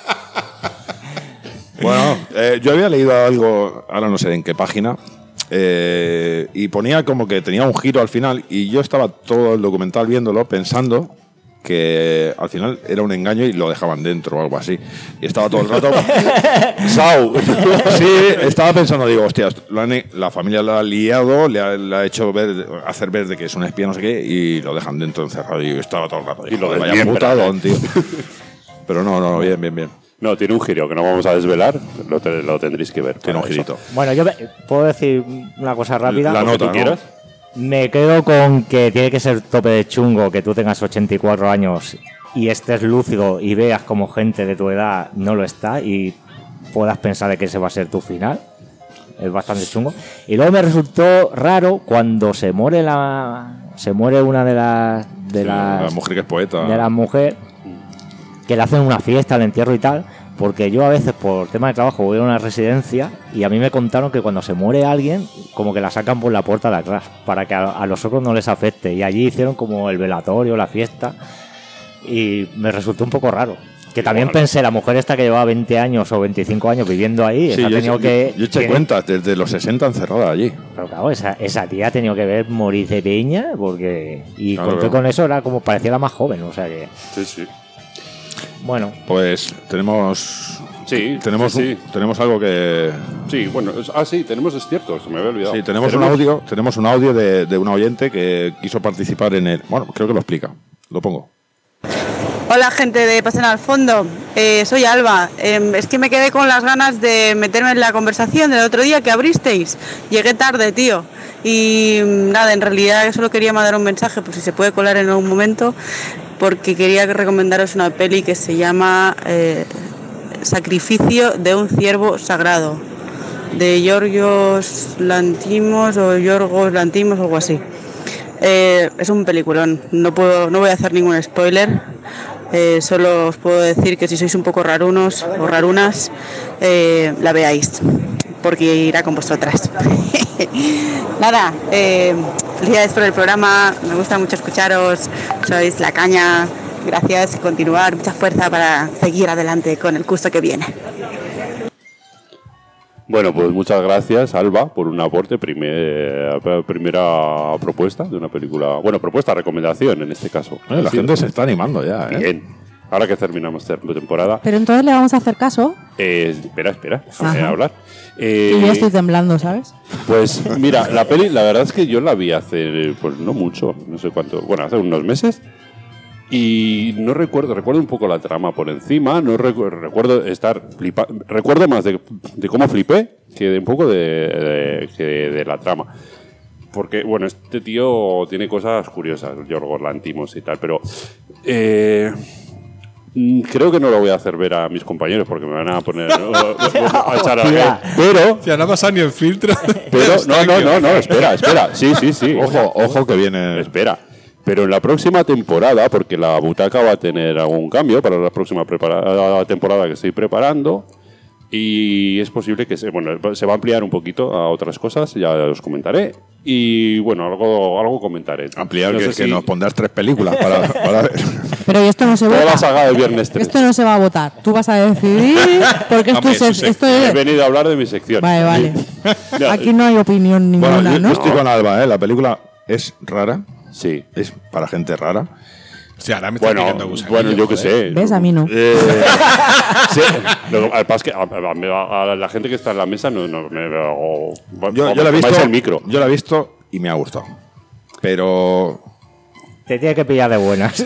Bueno, yo había leído algo, ahora no sé en qué página, y ponía como que tenía un giro al final y yo estaba todo el documental viéndolo pensando que al final era un engaño y lo dejaban dentro o algo así. Y estaba todo el rato... ¡Sau! Sí, estaba pensando, digo, hostias, la familia lo ha liado, le ha hecho hacer ver de que es un espía, no sé qué, y lo dejan dentro encerrado. Y estaba todo el rato. Y lo vaya putadón, tío. Pero no, bien. No, tiene un giro que no vamos a desvelar, lo tendréis que ver. Tiene un girito. Bueno, yo puedo decir una cosa rápida. La nota, ¿tú quieras? Me quedo con que tiene que ser tope de chungo que tú tengas 84 años y estés lúcido y veas como gente de tu edad no lo está y puedas pensar de que ese va a ser tu final. Es bastante chungo. Y luego me resultó raro cuando se muere una de las la mujer que es poeta. De la mujer, que le hacen una fiesta al entierro y tal, porque yo a veces por tema de trabajo voy a una residencia y a mí me contaron que cuando se muere alguien como que la sacan por la puerta de atrás para que a los otros no les afecte, y allí hicieron como el velatorio, la fiesta, y me resultó un poco raro. Que también pensé, la mujer esta que llevaba 20 años o 25 años viviendo ahí, sí, yo eché cuenta, desde los 60 encerrada allí. Pero claro, esa tía ha tenido que ver morir de peña, porque... Y claro, conté con eso, era como parecía la más joven, o sea que... Sí. Bueno. Pues tenemos algo que... Sí, bueno, tenemos, es cierto, se me había olvidado. Sí, tenemos un audio de una oyente que quiso participar en el... Bueno, creo que lo explica, lo pongo. Hola gente de Pasen al Fondo, soy Alba. Es que me quedé con las ganas de meterme en la conversación del otro día que abristeis. Llegué tarde, tío. Y nada, en realidad solo quería mandar un mensaje, por si se puede colar en algún momento, porque quería recomendaros una peli que se llama Sacrificio de un ciervo sagrado, de Yorgos Lanthimos o algo así. Es un peliculón, no voy a hacer ningún spoiler, solo os puedo decir que si sois un poco rarunos o rarunas, la veáis, porque irá con vosotras. Nada, felicidades por el programa, me gusta mucho escucharos, sois la caña, gracias y continuar, mucha fuerza para seguir adelante con el curso que viene. Bueno, pues muchas gracias, Alba, por un aporte, primera propuesta de una película, recomendación en este caso. La gente se está animando ya, ¿eh? Bien, ahora que terminamos temporada. Pero entonces le vamos a hacer caso. Espera, déjame hablar. Y yo estoy temblando, ¿sabes? Pues mira, la peli, la verdad es que yo la vi hace, pues no mucho, no sé cuánto, hace unos meses. Y no recuerdo un poco la trama por encima, no recuerdo estar recuerdo más de cómo flipé que de un poco de la trama. Porque, bueno, este tío tiene cosas curiosas, Yorgos Lanthimos y tal, pero creo que no lo voy a hacer ver a mis compañeros porque me van a poner a echar a pero ya no ha pasado ni el filtro. Pero no, espera. Sí. Ojo que viene. Espera. Pero en la próxima temporada, porque la butaca va a tener algún cambio para la próxima temporada que estoy preparando, y es posible que se va a ampliar un poquito a otras cosas, ya os comentaré. Y bueno, algo comentaré. Ampliar, no que nos pondrás 3 películas para ver. Pero esto no se vota. Toda la saga del viernes 3. Esto no se va a votar. Tú vas a decidir, porque esto es... He venido a hablar de mi sección. Vale. Aquí no hay opinión ninguna, bueno, ¿no? Yo estoy con Alba, ¿eh? La película es rara. Sí. Es para gente rara. Hostia, ahora me está picando gusanillo, bueno, yo qué sé. ¿Ves? A mí no. Sí, lo que pasa es que a la gente que está en la mesa no me veo. Yo la he visto. El micro. Yo la he visto y me ha gustado. Pero. Te tiene que pillar de buenas.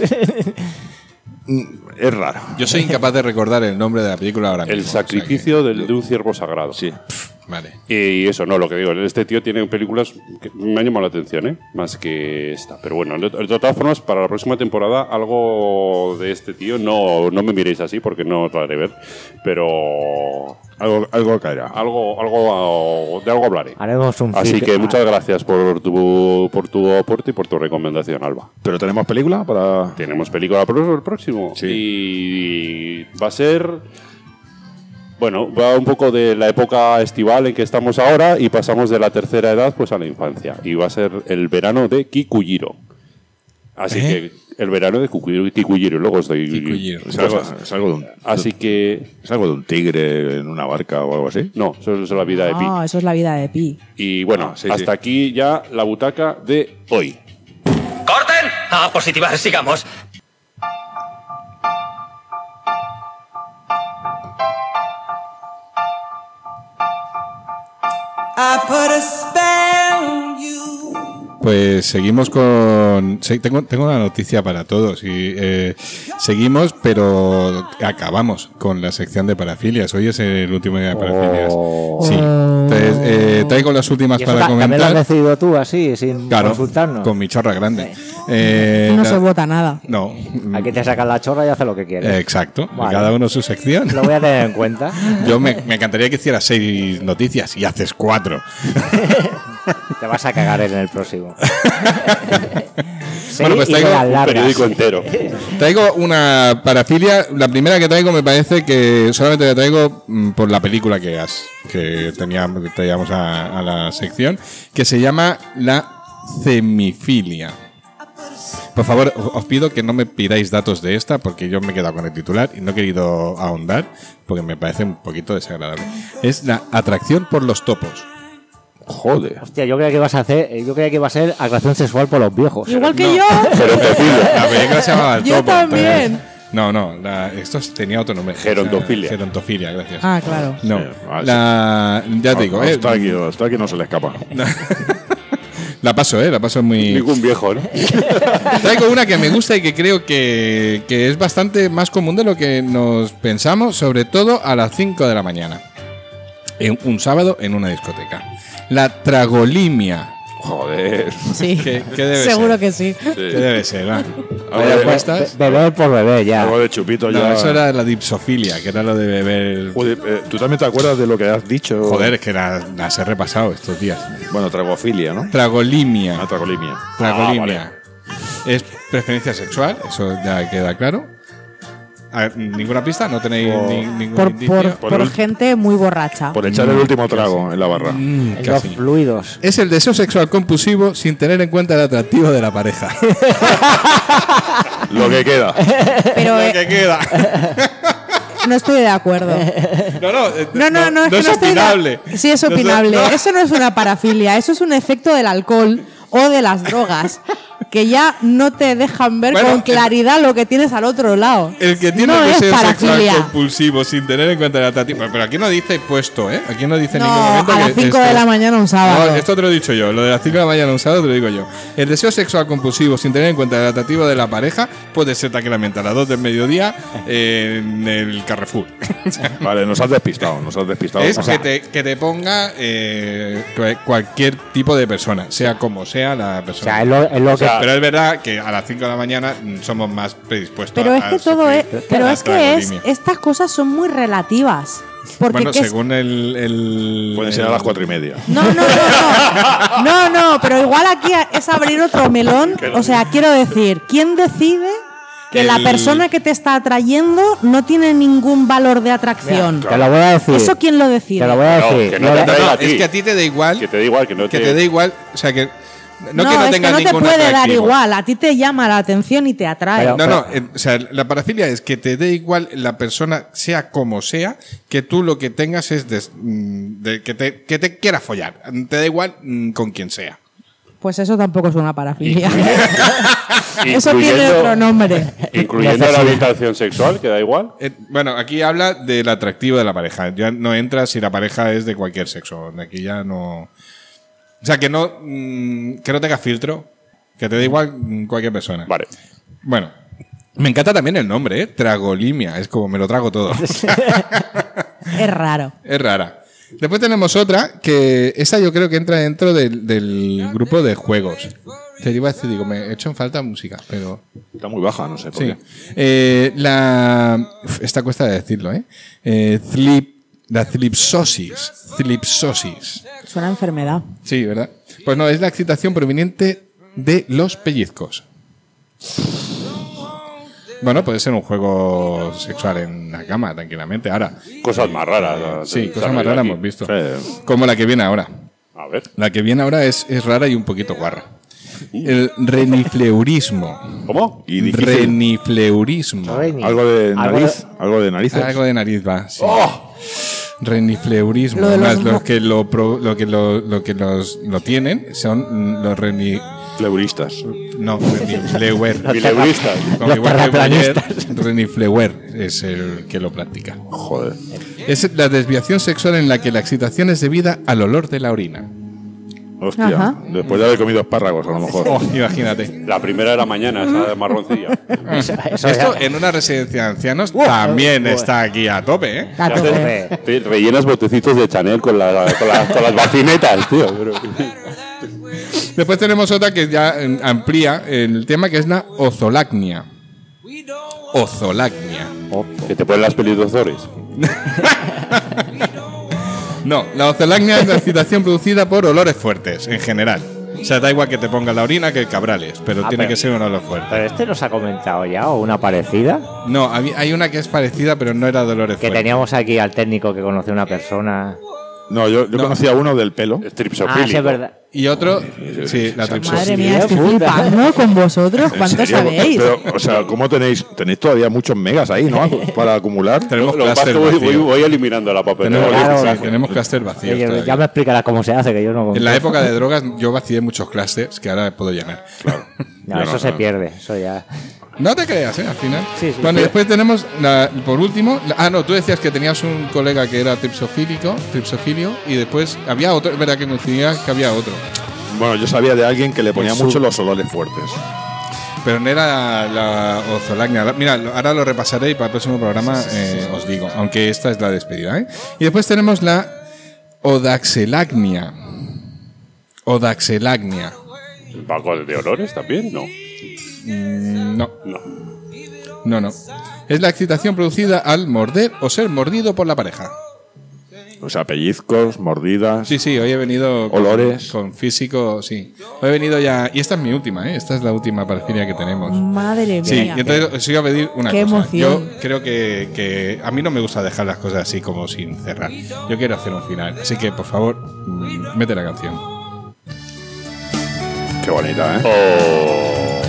Es raro. Yo soy incapaz de recordar el nombre de la película ahora mismo. El sacrificio de un ciervo sagrado. Sí. Vale. Y eso, no, lo que digo, este tío tiene películas que me han llamado la atención, ¿eh? Más que esta. Pero bueno, de todas formas, para la próxima temporada, algo de este tío, no me miréis así porque no os lo haré ver, pero Algo caerá. de algo hablaré. Haremos un Así feed. que muchas gracias por tu aporte y por tu recomendación, Alba. Pero tenemos película para. Tenemos película para el próximo. Sí. Y va a ser. Bueno, va un poco de la época estival en que estamos ahora y pasamos de la tercera edad pues a la infancia. Y va a ser el verano de Kikujiro. Así que el verano de Kikujiro. Luego estoy. Kikujiro. Es algo de un. Así que. ¿Es algo de un tigre en una barca o algo así? No, eso es la vida de Pi. Ah, eso es la vida de Pi. Y bueno, sí, hasta sí. aquí ya la butaca de hoy. ¡Corten! ¡Ah, positiva! ¡Sigamos! Pues seguimos con... Tengo una noticia para todos. Y seguimos, pero acabamos con la sección de parafilias. Hoy es el último día de parafilias. Sí. Entonces, traigo las últimas ¿Y eso para también lo has comentar. decidido tú así, sin consultarnos? Con mi chorra grande. No se vota nada. No. Aquí te sacan la chorra y haces lo que quieres. Exacto. Vale. Cada uno su sección. Lo voy a tener en cuenta. Yo me encantaría que hicieras 6 noticias y haces 4. Te vas a cagar en el próximo. Bueno, pues traigo un periódico entero. Traigo una parafilia. La primera que traigo me parece que solamente la traigo por la película que traíamos a la sección, que se llama la cemifilia. Por favor, os pido que no me pidáis datos de esta porque yo me he quedado con el titular y no he querido ahondar porque me parece un poquito desagradable. Es la atracción por los topos. Joder. Hostia, yo creía que iba a ser atracción sexual por los viejos. Igual que yo. La película se llamaba El Yo Topo. también. No, esto tenía otro nombre. Gerontofilia. Gerontofilia, gracias. Ah, claro. No, Sí. ya te digo. Está aquí no se le escapa. La paso muy... Ningún viejo, ¿no? Traigo una que me gusta y que creo que es bastante más común de lo que nos pensamos, sobre todo a las 5 de la mañana. Un sábado en una discoteca. La tragolimia. Joder. Sí. ¿Qué debe Seguro ser? que sí. ¿Qué debe ser? ¿Va? Beber por beber, ya. Algo de chupito No, ya. eso era la dipsofilia, que era lo de beber... Joder, ¿tú también te acuerdas de lo que has dicho? Joder, es que las he repasado estos días. Bueno, tragofilia, ¿no? Tragolimia. Tragolimia. Tragolimia. Es preferencia sexual, eso ya queda claro. A ver, ¿ninguna pista? ¿No tenéis ningún indicio? Por gente muy borracha. Por echar el último trago en la barra. Los Casi. fluidos. Es el deseo sexual compulsivo sin tener en cuenta el atractivo de la pareja. Lo que queda. Pero Lo que queda. no estoy de acuerdo. No, es que no no estoy opinable. Sí, es No es- opinable. no. Eso no es una parafilia, eso es un efecto del alcohol o de las drogas que ya no te dejan ver Bueno, con claridad lo que tienes al otro lado. El que tiene no es deseo sexual parafilia. compulsivo sin tener en cuenta el atractivo. Pero aquí no dice puesto, ¿eh? Aquí no dice en ningún No, momento a las que 5 esto- de la mañana un sábado. No, esto te lo he dicho yo. Lo de las 5 de la mañana un sábado te lo digo yo. El deseo sexual compulsivo sin tener en cuenta el atractivo de la pareja puede ser tranquilamente a las 2 del mediodía en el Carrefour. Vale, nos has despistado. Es que te ponga cualquier tipo de persona, sea como sea la persona. O sea, es lo que... Pero es verdad que a las 5 de la mañana somos más predispuestos Pero es a que todo es, sufrir pero la es que es, tragolimia. estas cosas son muy relativas. Porque Bueno, ¿qué es? según el Pueden ser a las 4:30. No, pero igual aquí es abrir otro melón. O sea, quiero decir, ¿quién decide que la persona que te está atrayendo no tiene ningún valor de atracción? Te lo voy a decir. ¿Eso quién lo decide? Te lo voy a decir. que no te atraiga a ti. Es que a ti te da igual. Que te da igual, que no Que te da igual. O sea, que no es tengas que no te ningún puede dar atractivo. igual. A ti te llama la atención y te atrae. No, o sea, la parafilia es que te dé igual la persona, sea como sea, que tú lo que tengas es que te quiera follar. Te da igual con quien sea. Pues eso tampoco es una parafilia. Eso tiene otro nombre. Incluyendo la orientación sexual, que da igual. Bueno, aquí habla del atractivo de la pareja. Ya no entra si la pareja es de cualquier sexo. Aquí ya no... O sea, que no tenga filtro. Que te da igual cualquier persona. Vale. Bueno, me encanta también el nombre, Tragolimia. Es como me lo trago todo. Es raro. Es rara. Después tenemos otra, que esa yo creo que entra dentro del grupo de juegos. Te iba a decir, digo, me he hecho en falta música, pero... Está muy baja, no sé por qué. Esta cuesta de decirlo, la Thlipsosis. Suena a enfermedad. Sí, ¿verdad? Pues no, es la excitación proveniente de los pellizcos. Bueno, puede ser un juego sexual en la cama, tranquilamente. Ahora, cosas más raras. Sí, cosas más raras hemos visto. Como la que viene ahora. A ver. La que viene ahora es rara y un poquito guarra. El renifleurismo. ¿Cómo? Renifleurismo. Algo de nariz. Algo de narices. Algo de nariz va. Sí. ¡Oh! Renifleurismo. Además, lo que lo tienen son los Fleuristas. No, renifleuer. Fileuristas. Como igual que ayer, renifleuer es el que lo practica. Joder. Es la desviación sexual en la que la excitación es debida al olor de la orina. Hostia, Ajá. Después de haber comido espárragos, a lo mejor. Oh, imagínate. La primera de la mañana, esa de marroncilla. Esto en una residencia de ancianos también está aquí a tope, ¿eh? A tope. Te rellenas botecitos de Chanel con las vacinetas, tío. Después tenemos otra que ya amplía el tema, que es la ozolacnia. Ozolacnia. Que te ponen las pelis de Ozores. No, la ozolacnia es la excitación producida por olores fuertes, en general. O sea, da igual que te ponga la orina que el cabrales, pero tiene que ser un olor fuerte. ¿Pero este nos ha comentado ya o una parecida? No, hay una que es parecida, pero no era de olores Que fuertes. teníamos aquí al técnico que conoció a una persona. No, yo conocía uno del pelo. Tripsofílico. Ah, sí, es verdad. Y otro, sí, la Madre tripsosis. mía, estoy flipando con vosotros. ¿Cuánto sabéis? Pero, o sea, ¿cómo tenéis todavía muchos megas ahí, ¿no? Para acumular. Tenemos Lo que pasa es clúster que vacío. voy eliminando la papelera. Tenemos clúster vacíos todavía. Ya me explicarás cómo se hace, que yo no. En la época de drogas yo vacié muchos clusters que ahora puedo llenar. Claro. No, eso se pierde, eso ya. No te creas, al final. Sí, Bueno, y después tenemos, por último... no, tú decías que tenías un colega que era tripsofilio, y después había otro, es verdad que coincidía que había otro. Bueno, yo sabía de alguien que le ponía mucho los olores fuertes. Pero no era la ozolacnia. Mira, ahora lo repasaré y para el próximo programa os digo, aunque esta es la despedida, ¿eh? Y después tenemos la odaxelacnia. Odaxelacnia. ¿Paco de olores también? No. No. Es la excitación producida al morder o ser mordido por la pareja. O sea, pellizcos, mordidas. Sí, hoy he venido olores. Con físico, sí. Hoy he venido ya. Y esta es mi última, ¿eh? Esta es la última parafilia que tenemos. Madre mía. Sí, y entonces os iba a pedir una Qué cosa. emoción. Yo creo que a mí no me gusta dejar las cosas así como sin cerrar. Yo quiero hacer un final. Así que, por favor, mete la canción. Qué bonita, ¿eh?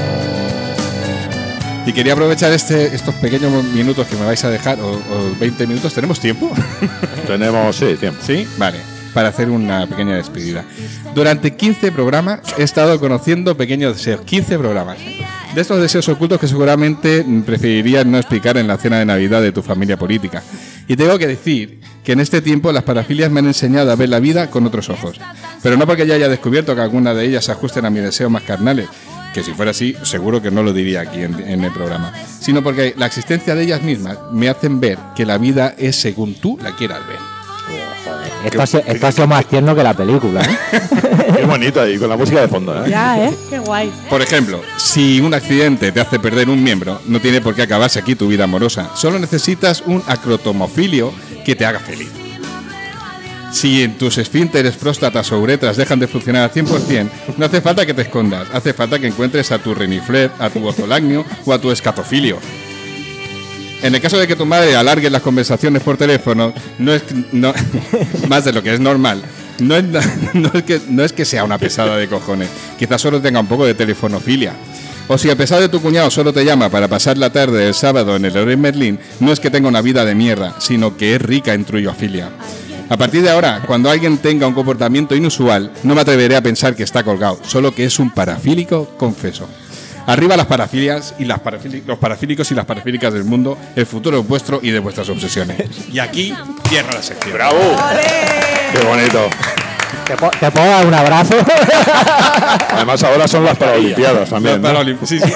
Y quería aprovechar estos pequeños minutos que me vais a dejar, o 20 minutos. ¿Tenemos tiempo? Tenemos, sí, tiempo. ¿Sí? Vale, para hacer una pequeña despedida. Durante 15 programas he estado conociendo pequeños deseos. 15 programas. De estos deseos ocultos que seguramente preferirías no explicar en la cena de Navidad de tu familia política. Y tengo que decir que en este tiempo las parafilias me han enseñado a ver la vida con otros ojos. Pero no porque yo haya descubierto que alguna de ellas se ajusten a mis deseos más carnales, que si fuera así, seguro que no lo diría aquí en el programa, sino porque la existencia de ellas mismas me hacen ver que la vida es según tú la quieras ver. Esto ha sido más tierno que la película, ¿eh? Qué bonito, y con la música de fondo, ¿eh? Ya, qué guay. Por ejemplo, si un accidente te hace perder un miembro, no tiene por qué acabarse aquí tu vida amorosa. Solo necesitas un acrotomofilio que te haga feliz. Si en tus esfínteres, próstatas o uretras dejan de funcionar al 100%, no hace falta que te escondas, hace falta que encuentres a tu renifler, a tu ozolacnio o a tu escatofilio. En el caso de que tu madre alargue las conversaciones por teléfono, más de lo que es normal, no es que sea una pesada de cojones, quizás solo tenga un poco de telefonofilia. O si a pesar de tu cuñado solo te llama para pasar la tarde del sábado en el Leroy Merlin, no es que tenga una vida de mierda, sino que es rica en trullofilia. A partir de ahora, cuando alguien tenga un comportamiento inusual, no me atreveré a pensar que está colgado, solo que es un parafílico confeso. Arriba las parafilias y los parafílicos y las parafílicas del mundo, el futuro es vuestro y de vuestras obsesiones. Y aquí cierra la sección. ¡Bravo! ¡Qué bonito! ¿Te puedo dar un abrazo? Además ahora son las Paralimpiadas también, ¿no? Sí.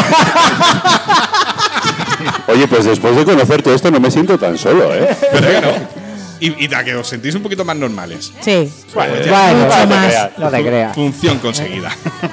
Oye, pues después de conocer todo esto no me siento tan solo, ¿eh? Pero que no. Y que os sentís un poquito más normales. Sí. Bueno, no te creas. Función conseguida.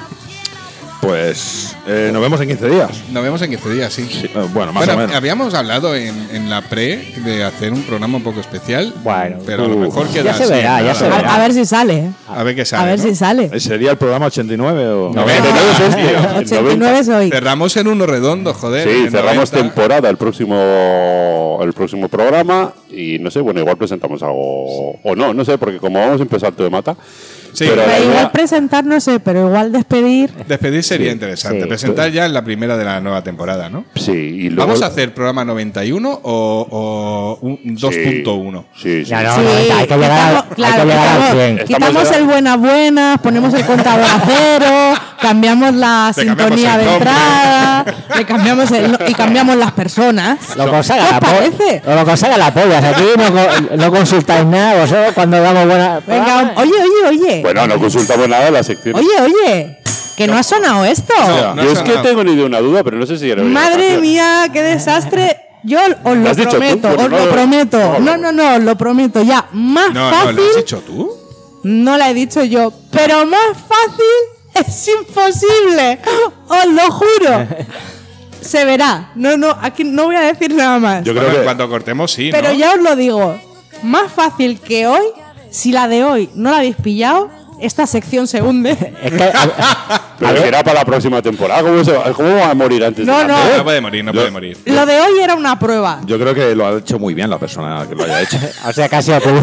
Pues nos vemos en 15 días. Nos vemos en 15 días, sí. Bueno, más o menos. Habíamos hablado en la pre de hacer un programa un poco especial. Bueno, pero a lo mejor queda ya se verá, así, ya se verá. A ver si sale. A ver qué sale. A ver si sale. ¿Sería el programa 89 o...? 99 es este. 89 es hoy. Cerramos en uno redondo, joder. Sí, en cerramos 90. temporada el próximo programa y no sé, bueno, igual presentamos algo o no sé, porque como vamos a empezar todo de mata. Sí, pero la Igual idea- presentar, no sé, pero igual despedir. Despedir sería interesante. sí. Presentar ya en la primera de la nueva temporada, ¿no? Sí, y luego ¿Vamos a hacer programa 91 o un 2.1? Sí. Ya, no, Sí, hay que llegar al 100. Quitamos el buenas, ponemos el contador a cero, cambiamos la Le sintonía cambiamos el de nombre. entrada, y cambiamos las personas. Lo que os ¿Qué haga os la parece? Lo que os haga la polla. Aquí no consultáis nada. Vosotros cuando damos buena. Venga, oye. Bueno, no consultamos nada en la sección. Oye, que no ha sonado esto. No Yo ha es que sonado. tengo ni de una duda, pero no sé si era Madre mía, qué desastre. Yo os ¿Lo lo has dicho tú? prometo, Bueno, os no, lo no, prometo. no, No, os lo prometo. Ya, más No, fácil. ¿lo has dicho tú? No la he dicho yo, pero más fácil es imposible. Os lo juro. Se verá. No, aquí no voy a decir nada más. Yo creo Bueno, que... cuando cortemos, sí, Pero ¿no? ya os lo digo. Más fácil que hoy, si la de hoy no la habéis pillado, esta sección se hunde. Es que, Pero que era para la próxima temporada. ¿Cómo va a morir antes No, de la no. pre? No puede morir, no puede morir. Lo de hoy era una prueba. Yo creo que lo ha hecho muy bien la persona que lo haya hecho. o sea, casi a tú.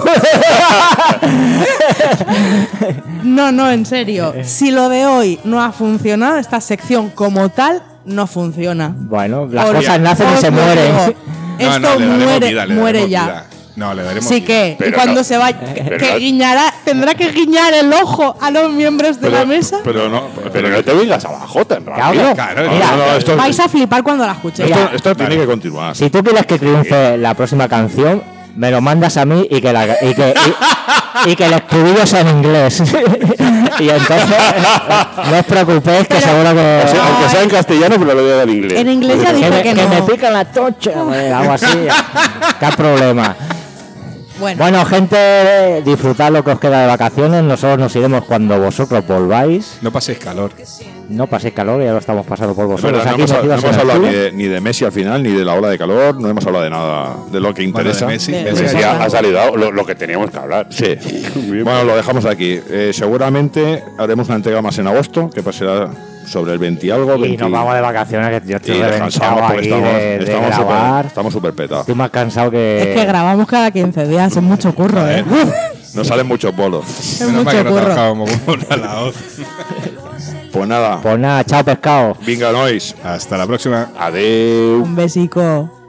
No, en serio. Si lo de hoy no ha funcionado, esta sección como tal no funciona. Bueno, las Os- cosas nacen y os se lo mueren. digo. No, Esto le daremos muere, vida, le muere daremos ya. vida. No, le daremos Sí vida. que, y Pero cuando no. se vaya, Pero que no. guiñará, tendrá que guiñar el ojo a los miembros de la mesa. Pero no... Pero no te vengas abajo tan rápido. Claro, Mira, no, esto, Vais a flipar cuando la escuchéis. esto tiene que continuar. Si tú quieres que triunfe la próxima canción, me lo mandas a mí y que el estribillo sea en inglés. Y entonces no os preocupéis que seguro que. O sea, aunque sea en castellano, pero lo voy a dar en inglés. En inglés ya dije que me no. pica la tocha, algo así. ¿Qué problema? Bueno, Bueno, gente, disfrutad lo que os queda de vacaciones. Nosotros nos iremos cuando vosotros volváis. No paséis calor. No paséis calor, ya lo estamos pasando por Es vosotros. verdad, no Aquí hemos metidos en el hablado culo. ni de Messi al final, ni de la ola de calor, no hemos hablado de nada de lo que Bueno, interesa. de Messi, De- Messi de- Sí, sí. ha salido lo que teníamos que hablar. Sí. Bien. Bueno, lo dejamos aquí. Seguramente haremos una entrega más en agosto, que pasará sobre el 20 y algo. Y 20 nos vamos de vacaciones, que yo y estoy descansamos reventado porque aquí de grabar. estamos súper petados. Estoy más cansado que. es que grabamos cada 15 días, es mucho curro, ¿eh? Nos salen muchos bolos. Es Menos mal que mucho no curro. trabajábamos por la hoz. Pues nada, Pues nada, chao pescado. vinga nois. Hasta la próxima. Adeu. Un besico.